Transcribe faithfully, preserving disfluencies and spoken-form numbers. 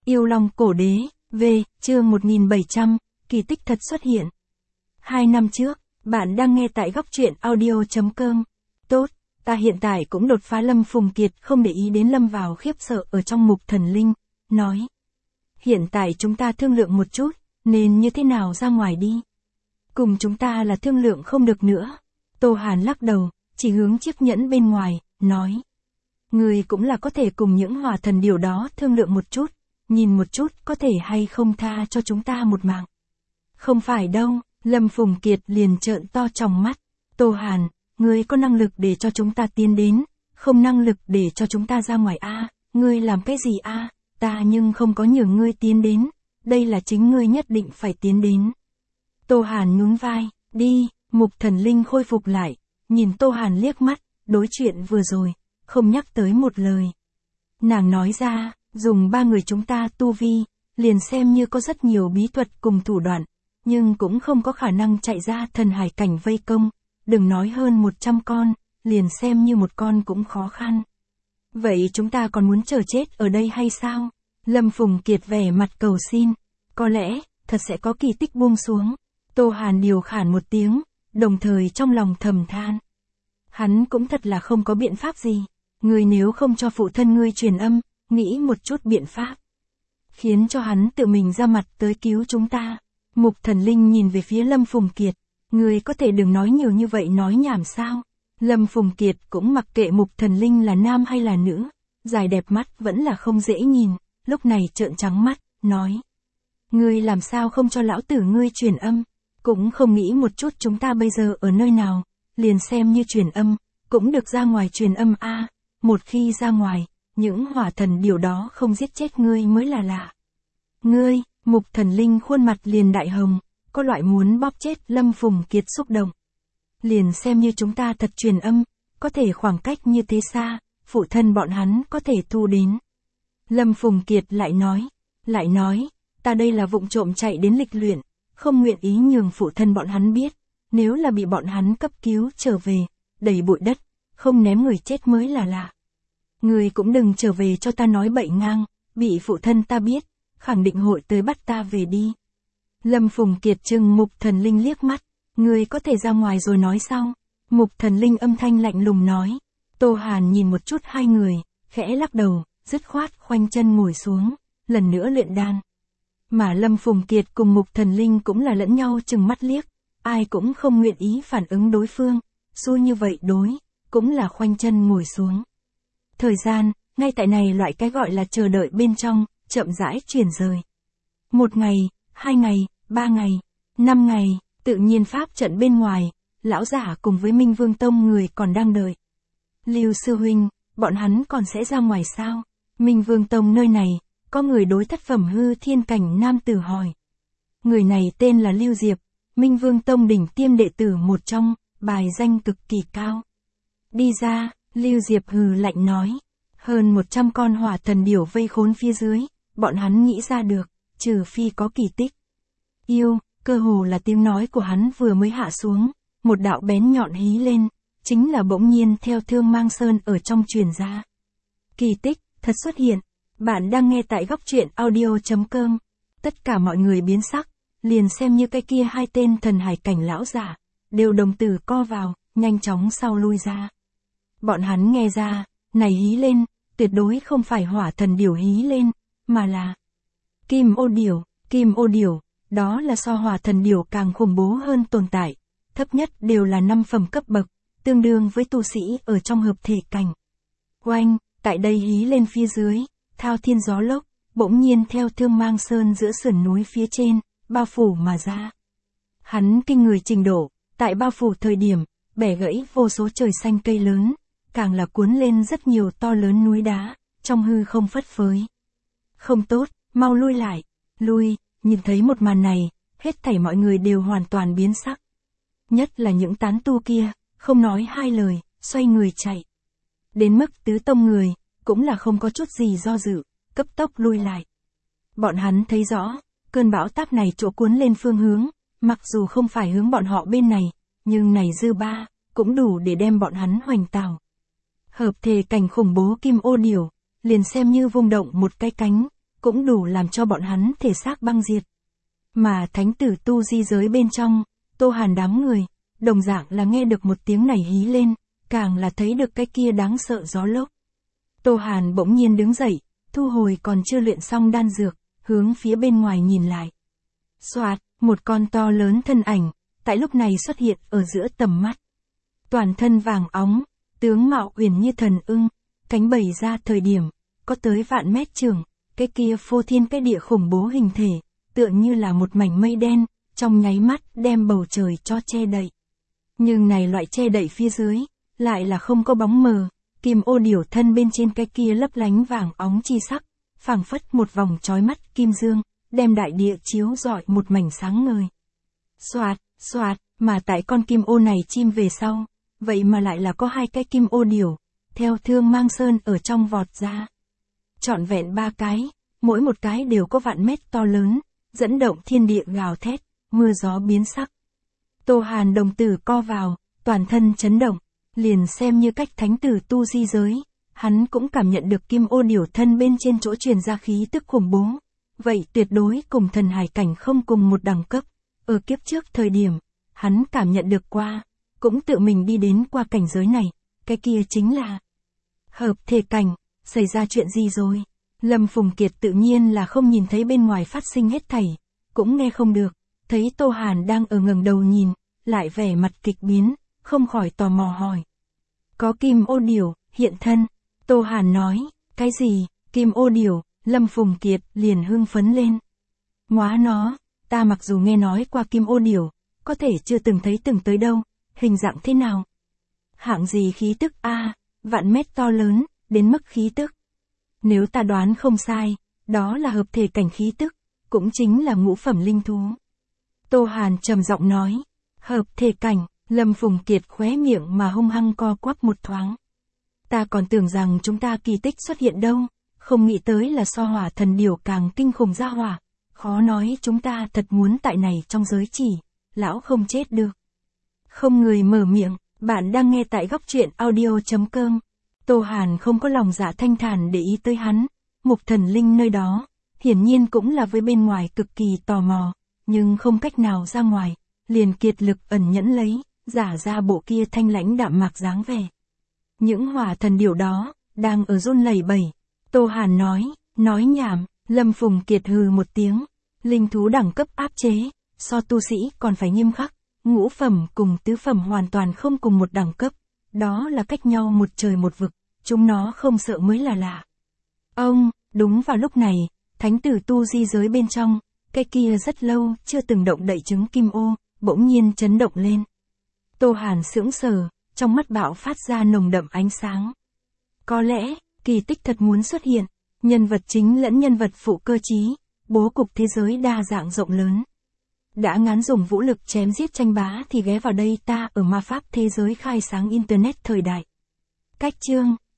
Yêu Long Cổ Đế, V, chương một nghìn bảy trăm, kỳ tích thật xuất hiện. Hai năm trước, bạn đang nghe tại góc truyện audio chấm com. Tốt, ta hiện tại cũng đột phá. Lâm Phùng Kiệt không để ý đến Lâm vào khiếp sợ ở trong mục thần linh, nói. Hiện tại chúng ta thương lượng một chút, nên như thế nào ra ngoài đi. Cùng chúng ta là thương lượng không được nữa. Tô Hàn lắc đầu, chỉ hướng chiếc nhẫn bên ngoài, nói. Người cũng là có thể cùng những hỏa thần điều đó thương lượng một chút, nhìn một chút có thể hay không tha cho chúng ta một mạng. Không phải đâu, Lâm Phùng Kiệt liền trợn to tròng mắt. Tô Hàn, ngươi có năng lực để cho chúng ta tiến đến, không năng lực để cho chúng ta ra ngoài a? À, ngươi làm cái gì a? À? Ta nhưng không có nhường ngươi tiến đến, đây là chính ngươi nhất định phải tiến đến. Tô Hàn nhún vai, đi, mục thần linh khôi phục lại, nhìn Tô Hàn liếc mắt, đối chuyện vừa rồi, không nhắc tới một lời. Nàng nói ra, dùng ba người chúng ta tu vi, liền xem như có rất nhiều bí thuật cùng thủ đoạn, nhưng cũng không có khả năng chạy ra thần hải cảnh vây công, đừng nói hơn một trăm con, liền xem như một con cũng khó khăn. Vậy chúng ta còn muốn chờ chết ở đây hay sao? Lâm Phùng Kiệt vẻ mặt cầu xin, có lẽ, thật sẽ có kỳ tích buông xuống. Tô Hàn điều khản một tiếng, đồng thời trong lòng thầm than. Hắn cũng thật là không có biện pháp gì, ngươi nếu không cho phụ thân ngươi truyền âm, nghĩ một chút biện pháp. Khiến cho hắn tự mình ra mặt tới cứu chúng ta. Mục thần linh nhìn về phía Lâm Phùng Kiệt, ngươi có thể đừng nói nhiều như vậy nói nhảm sao. Lâm Phùng Kiệt cũng mặc kệ mục thần linh là nam hay là nữ, dài đẹp mắt vẫn là không dễ nhìn, lúc này trợn trắng mắt, nói. Ngươi làm sao không cho lão tử ngươi truyền âm, cũng không nghĩ một chút chúng ta bây giờ ở nơi nào, liền xem như truyền âm, cũng được ra ngoài truyền âm a. À, một khi ra ngoài, những hỏa thần điều đó không giết chết ngươi mới là lạ. Ngươi, mục thần linh khuôn mặt liền đại hồng, có loại muốn bóp chết Lâm Phùng Kiệt xúc động. Liền xem như chúng ta thật truyền âm, có thể khoảng cách như thế xa, phụ thân bọn hắn có thể thu đến. Lâm Phùng Kiệt lại nói, lại nói, ta đây là vụng trộm chạy đến lịch luyện, không nguyện ý nhường phụ thân bọn hắn biết, nếu là bị bọn hắn cấp cứu trở về, đầy bụi đất, không ném người chết mới là lạ. Người cũng đừng trở về cho ta nói bậy ngang, bị phụ thân ta biết, khẳng định hội tới bắt ta về đi. Lâm Phùng Kiệt trừng mục thần linh liếc mắt, người có thể ra ngoài rồi nói sau. Mục thần linh âm thanh lạnh lùng nói. Tô Hàn nhìn một chút hai người, khẽ lắc đầu, dứt khoát khoanh chân ngồi xuống, lần nữa luyện đan. Mà Lâm Phùng Kiệt cùng mục thần linh cũng là lẫn nhau chừng mắt liếc, ai cũng không nguyện ý phản ứng đối phương, xui như vậy đối, cũng là khoanh chân ngồi xuống. Thời gian, ngay tại này loại cái gọi là chờ đợi bên trong, chậm rãi chuyển rời. Một ngày, hai ngày, ba ngày, năm ngày, tự nhiên pháp trận bên ngoài, lão giả cùng với Minh Vương Tông người còn đang đợi. Lưu sư huynh, bọn hắn còn sẽ ra ngoài sao? Minh Vương Tông nơi này, có người đối thất phẩm hư thiên cảnh nam tử hỏi. Người này tên là Lưu Diệp, Minh Vương Tông đỉnh tiêm đệ tử một trong, bài danh cực kỳ cao. Đi ra, Lưu Diệp hừ lạnh nói. Hơn một trăm con hỏa thần điểu vây khốn phía dưới, bọn hắn nghĩ ra được, trừ phi có kỳ tích. Yêu, cơ hồ là tiếng nói của hắn vừa mới hạ xuống, một đạo bén nhọn hí lên, chính là bỗng nhiên theo Thương Mang Sơn ở trong truyền ra. Kỳ tích, thật xuất hiện. Bạn đang nghe tại góc truyện audio chấm com. Tất cả mọi người biến sắc, liền xem như cái kia hai tên thần hải cảnh lão giả, đều đồng tử co vào, nhanh chóng sau lui ra. Bọn hắn nghe ra, này hí lên, tuyệt đối không phải hỏa thần điểu hí lên, mà là Kim ô điểu. Kim ô điểu, đó là so hỏa thần điểu càng khủng bố hơn tồn tại, thấp nhất đều là năm phẩm cấp bậc, tương đương với tu sĩ ở trong hợp thể cảnh. Oanh, tại đây hí lên phía dưới, thao thiên gió lốc, bỗng nhiên theo Thương Mang Sơn giữa sườn núi phía trên, bao phủ mà ra. Hắn kinh người trình độ, tại bao phủ thời điểm, bẻ gãy vô số trời xanh cây lớn, càng là cuốn lên rất nhiều to lớn núi đá, trong hư không phất phới. Không tốt, mau lui lại, lui, nhìn thấy một màn này, hết thảy mọi người đều hoàn toàn biến sắc. Nhất là những tán tu kia, không nói hai lời, xoay người chạy. Đến mức tứ tông người, cũng là không có chút gì do dự, cấp tốc lui lại. Bọn hắn thấy rõ, cơn bão táp này chỗ cuốn lên phương hướng, mặc dù không phải hướng bọn họ bên này, nhưng này dư ba, cũng đủ để đem bọn hắn hoành tảo. Hợp thể cảnh khủng bố kim ô điểu, liền xem như vung động một cái cánh, cũng đủ làm cho bọn hắn thể xác băng diệt. Mà thánh tử tu di giới bên trong, Tô Hàn đám người, đồng dạng là nghe được một tiếng này hí lên, càng là thấy được cái kia đáng sợ gió lốc. Tô Hàn bỗng nhiên đứng dậy, thu hồi còn chưa luyện xong đan dược, hướng phía bên ngoài nhìn lại. Xoạt, một con to lớn thân ảnh, tại lúc này xuất hiện ở giữa tầm mắt. Toàn thân vàng óng, tướng mạo uyển như thần ưng, cánh bày ra thời điểm, có tới vạn mét trường, cái kia phô thiên cái địa khủng bố hình thể, tựa như là một mảnh mây đen, trong nháy mắt đem bầu trời cho che đậy. Nhưng này loại che đậy phía dưới, lại là không có bóng mờ, kim ô điểu thân bên trên cái kia lấp lánh vàng óng chi sắc, phảng phất một vòng chói mắt kim dương, đem đại địa chiếu rọi một mảnh sáng ngời. Xoạt, xoạt, mà tại con kim ô này chim về sau, vậy mà lại là có hai cái kim ô điểu, theo Thương Mang Sơn ở trong vọt ra. Trọn vẹn ba cái, mỗi một cái đều có vạn mét to lớn, dẫn động thiên địa gào thét, mưa gió biến sắc. Tô Hàn đồng tử co vào, toàn thân chấn động, liền xem như cách thánh tử tu di giới, hắn cũng cảm nhận được kim ô điểu thân bên trên chỗ truyền ra khí tức khủng bố. Vậy tuyệt đối cùng thần hải cảnh không cùng một đẳng cấp, ở kiếp trước thời điểm, hắn cảm nhận được qua, cũng tự mình đi đến qua cảnh giới này, cái kia chính là hợp thể cảnh, xảy ra chuyện gì rồi? Lâm Phùng Kiệt tự nhiên là không nhìn thấy bên ngoài phát sinh hết thảy, cũng nghe không được, thấy Tô Hàn đang ở ngẩng đầu nhìn, lại vẻ mặt kịch biến, không khỏi tò mò hỏi. Có kim ô điểu, hiện thân, Tô Hàn nói, cái gì, kim ô điểu, Lâm Phùng Kiệt liền hưng phấn lên. Ngoá nó, ta mặc dù nghe nói qua kim ô điểu, có thể chưa từng thấy từng tới đâu, hình dạng thế nào? Hạng gì khí tức a, à, vạn mét to lớn, đến mức khí tức. Nếu ta đoán không sai, đó là hợp thể cảnh khí tức, cũng chính là ngũ phẩm linh thú. Tô Hàn trầm giọng nói, hợp thể cảnh, Lâm Phùng Kiệt khóe miệng mà hung hăng co quắp một thoáng. Ta còn tưởng rằng chúng ta kỳ tích xuất hiện đâu, không nghĩ tới là so hỏa thần điểu càng kinh khủng ra hỏa, khó nói chúng ta thật muốn tại này trong giới chỉ, lão không chết được. Không người mở miệng, bạn đang nghe tại góc truyện audio chấm com. Tô Hàn không có lòng dạ thanh thản để ý tới hắn, mục thần linh nơi đó, hiển nhiên cũng là với bên ngoài cực kỳ tò mò, nhưng không cách nào ra ngoài, liền kiệt lực ẩn nhẫn lấy, giả ra bộ kia thanh lãnh đạm mạc dáng vẻ. Những hỏa thần điểu đó, đang ở run lẩy bẩy. Tô Hàn nói, nói nhảm, Lâm Phùng Kiệt hừ một tiếng, linh thú đẳng cấp áp chế, so tu sĩ còn phải nghiêm khắc, ngũ phẩm cùng tứ phẩm hoàn toàn không cùng một đẳng cấp, đó là cách nhau một trời một vực, chúng nó không sợ mới là lạ. Ông, đúng vào lúc này, thánh tử tu di giới bên trong, cái kia rất lâu chưa từng động đậy trứng kim ô, bỗng nhiên chấn động lên. Tô Hàn sững sờ, trong mắt bạo phát ra nồng đậm ánh sáng. Có lẽ, kỳ tích thật muốn xuất hiện, nhân vật chính lẫn nhân vật phụ cơ trí, bố cục thế giới đa dạng rộng lớn. Đã ngán dùng vũ lực chém giết tranh bá thì ghé vào đây ta ở ma pháp thế giới khai sáng internet thời đại. Cách chương,